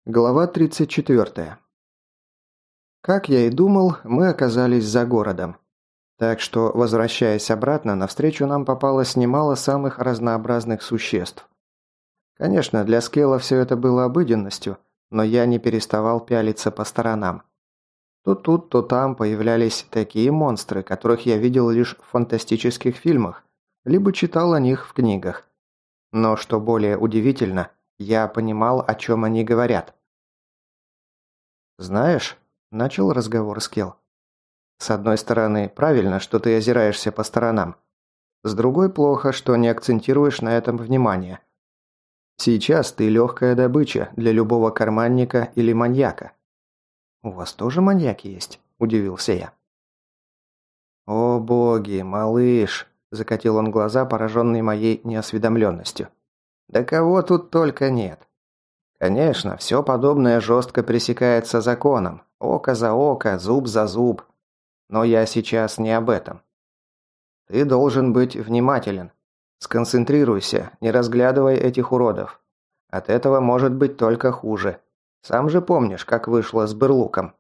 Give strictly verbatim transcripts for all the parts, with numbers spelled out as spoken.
Глава тридцать четвёртая. Как я и думал, мы оказались за городом. Так что, возвращаясь обратно, навстречу нам попалось немало самых разнообразных существ. Конечно, для Скелла все это было обыденностью, но я не переставал пялиться по сторонам. То тут, то там появлялись такие монстры, которых я видел лишь в фантастических фильмах, либо читал о них в книгах. Но, что более удивительно, я понимал, о чем они говорят. «Знаешь», – начал разговор Скелл. «С одной стороны, правильно, что ты озираешься по сторонам. С другой, плохо, что не акцентируешь на этом внимание. Сейчас ты легкая добыча для любого карманника или маньяка». «У вас тоже маньяки есть?» – удивился я. «О боги, малыш!» – закатил он глаза, пораженный моей неосведомленностью. «Да кого тут только нет. Конечно, все подобное жестко пресекается законом. Око за око, зуб за зуб. Но я сейчас не об этом. Ты должен быть внимателен. Сконцентрируйся, не разглядывай этих уродов. От этого может быть только хуже. Сам же помнишь, как вышло с Берлуком?»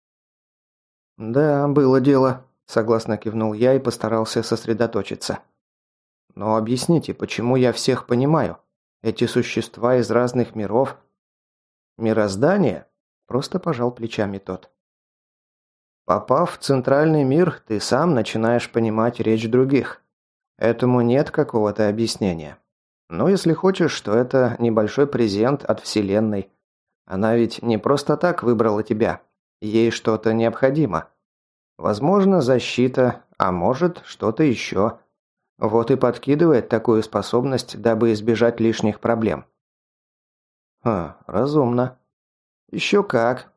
«Да, было дело», – согласно кивнул я и постарался сосредоточиться. «Но объясните, почему я всех понимаю? Эти существа из разных миров...» «Мироздание?» – просто пожал плечами тот. «Попав в центральный мир, ты сам начинаешь понимать речь других. Этому нет какого-то объяснения. Но если хочешь, то это небольшой презент от Вселенной. Она ведь не просто так выбрала тебя. Ей что-то необходимо. Возможно, защита, а может, что-то еще. Вот и подкидывает такую способность, дабы избежать лишних проблем». «Хм, разумно». «Еще как».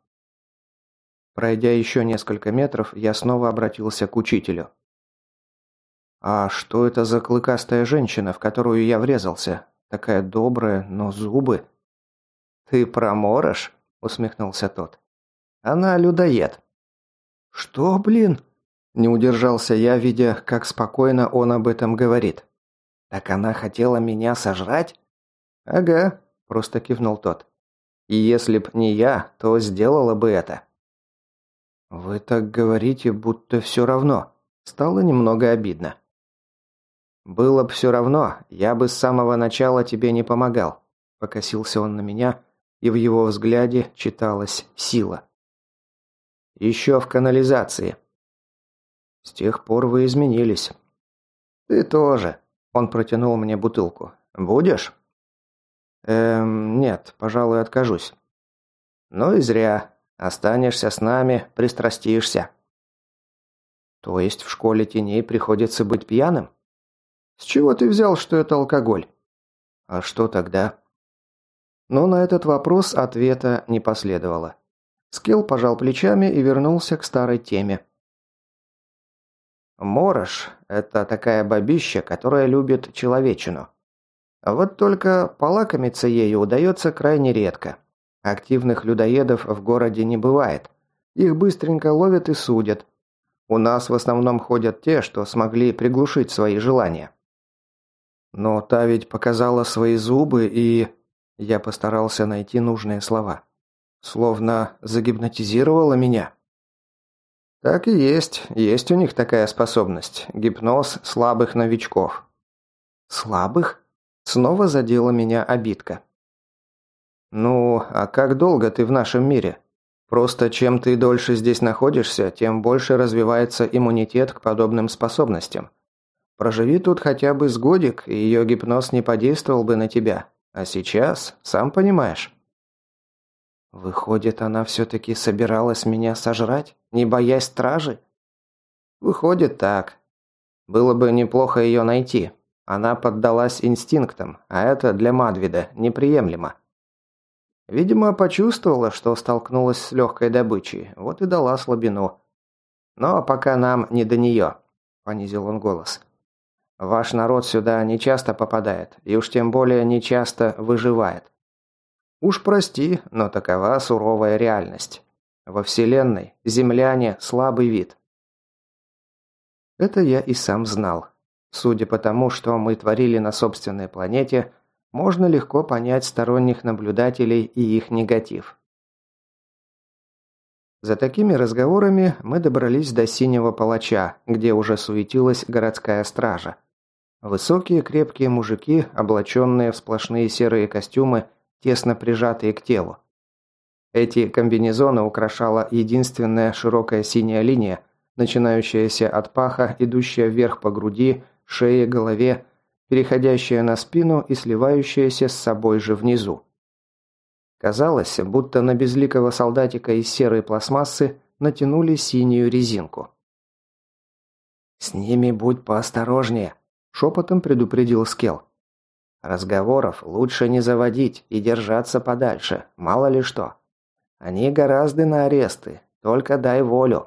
Пройдя еще несколько метров, я снова обратился к учителю. «А что это за клыкастая женщина, в которую я врезался? Такая добрая, но зубы...» «Ты проморож?» – усмехнулся тот. «Она людоед». «Что, блин?» – не удержался я, видя, как спокойно он об этом говорит. «Так она хотела меня сожрать?» «Ага», – просто кивнул тот. «И если б не я, то сделала бы это». «Вы так говорите, будто все равно». Стало немного обидно. «Было бы все равно, я бы с самого начала тебе не помогал», – покосился он на меня, и в его взгляде читалась сила. «Еще в канализации». «С тех пор вы изменились». «Ты тоже», – он протянул мне бутылку. «Будешь?» «Эм, нет, пожалуй, откажусь». «Ну и зря. Останешься с нами, пристрастишься». «То есть в школе теней приходится быть пьяным?» «С чего ты взял, что это алкоголь?» «А что тогда?» Но на этот вопрос ответа не последовало. Скелл пожал плечами и вернулся к старой теме. «Морож – это такая бабища, которая любит человечину. Вот только полакомиться ею удается крайне редко. Активных людоедов в городе не бывает. Их быстренько ловят и судят. У нас в основном ходят те, что смогли приглушить свои желания». «Но та ведь показала свои зубы и...» Я постарался найти нужные слова. «Словно загипнотизировала меня». «Так и есть. Есть у них такая способность. Гипноз слабых новичков». «Слабых?» Снова задела меня обидка. «Ну, а как долго ты в нашем мире? Просто чем ты дольше здесь находишься, тем больше развивается иммунитет к подобным способностям. Проживи тут хотя бы с годик, и ее гипноз не подействовал бы на тебя. А сейчас, сам понимаешь». «Выходит, она все-таки собиралась меня сожрать, не боясь стражи?» «Выходит так. Было бы неплохо ее найти. Она поддалась инстинктам, а это для Мадвида неприемлемо. Видимо, почувствовала, что столкнулась с легкой добычей, вот и дала слабину. Но пока нам не до нее», – понизил он голос. «Ваш народ сюда не часто попадает, и уж тем более не часто выживает. Уж прости, но такова суровая реальность. Во Вселенной земляне – слабый вид». Это я и сам знал. Судя по тому, что мы творили на собственной планете, можно легко понять сторонних наблюдателей и их негатив. За такими разговорами мы добрались до Синего Палача, где уже суетилась городская стража. Высокие крепкие мужики, облаченные в сплошные серые костюмы, тесно прижатые к телу. Эти комбинезоны украшала единственная широкая синяя линия, начинающаяся от паха, идущая вверх по груди, шее, голове, переходящая на спину и сливающаяся с собой же внизу. Казалось, будто на безликого солдатика из серой пластмассы натянули синюю резинку. «С ними будь поосторожнее», – шепотом предупредил Скелл. «Разговоров лучше не заводить и держаться подальше, мало ли что. Они гораздо на аресты, только дай волю».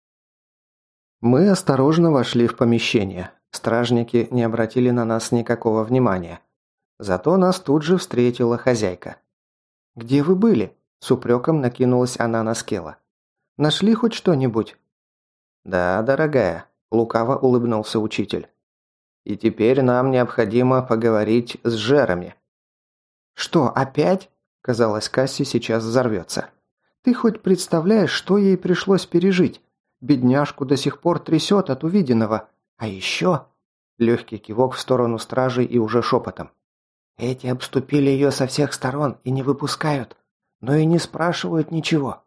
Мы осторожно вошли в помещение. Стражники не обратили на нас никакого внимания. Зато нас тут же встретила хозяйка. «Где вы были?» – с упреком накинулась она на Скелла. «Нашли хоть что-нибудь?» «Да, дорогая», – лукаво улыбнулся учитель. «И теперь нам необходимо поговорить с Жерами». «Что, опять?» – казалось, Касси сейчас взорвется. «Ты хоть представляешь, что ей пришлось пережить? Бедняжку до сих пор трясет от увиденного. А еще...» Легкий кивок в сторону стражей и уже шепотом. «Эти обступили ее со всех сторон и не выпускают, но и не спрашивают ничего».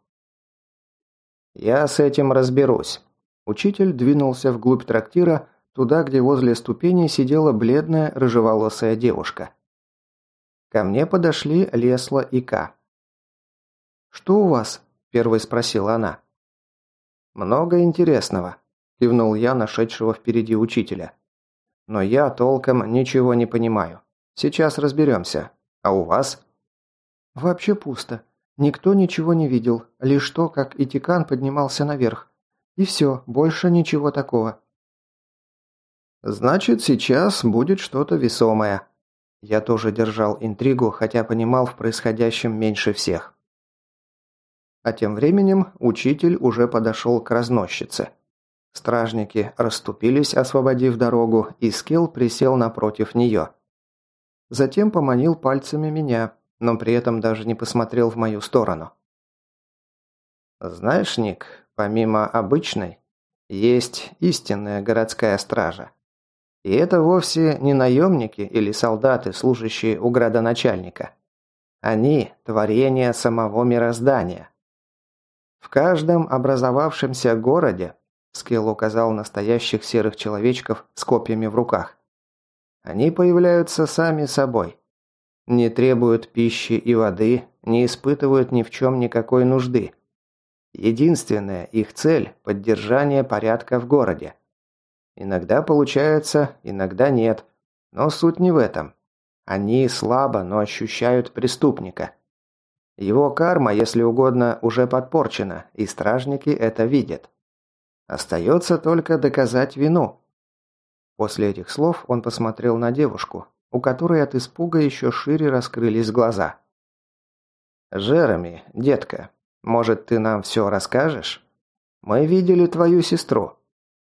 «Я с этим разберусь». Учитель двинулся вглубь трактира, туда, где возле ступеней сидела бледная рыжеволосая девушка. Ко мне подошли Лесла и Ка. «Что у вас?» – первой спросила она. «Много интересного», – кивнул я нашедшего впереди учителя. «Но я толком ничего не понимаю. Сейчас разберемся. А у вас?» «Вообще пусто. Никто ничего не видел. Лишь то, как Итикан поднимался наверх. И все, больше ничего такого». «Значит, сейчас будет что-то весомое». Я тоже держал интригу, хотя понимал в происходящем меньше всех. А тем временем учитель уже подошел к разносчице. Стражники расступились, освободив дорогу, и Скелл присел напротив нее. Затем поманил пальцами меня, но при этом даже не посмотрел в мою сторону. «Знаешь, Ник, помимо обычной, есть истинная городская стража. И это вовсе не наемники или солдаты, служащие у градоначальника. Они – творение самого мироздания. В каждом образовавшемся городе, Скелл указал на стоящих серых человечков с копьями в руках, они появляются сами собой. Не требуют пищи и воды, не испытывают ни в чем никакой нужды. Единственная их цель – поддержание порядка в городе. Иногда получается, иногда нет, но суть не в этом. Они слабо, но ощущают преступника. Его карма, если угодно, уже подпорчена, и стражники это видят. Остается только доказать вину. После этих слов он посмотрел на девушку, у которой от испуга еще шире раскрылись глаза. «Жереми, детка, может, ты нам все расскажешь? Мы видели твою сестру».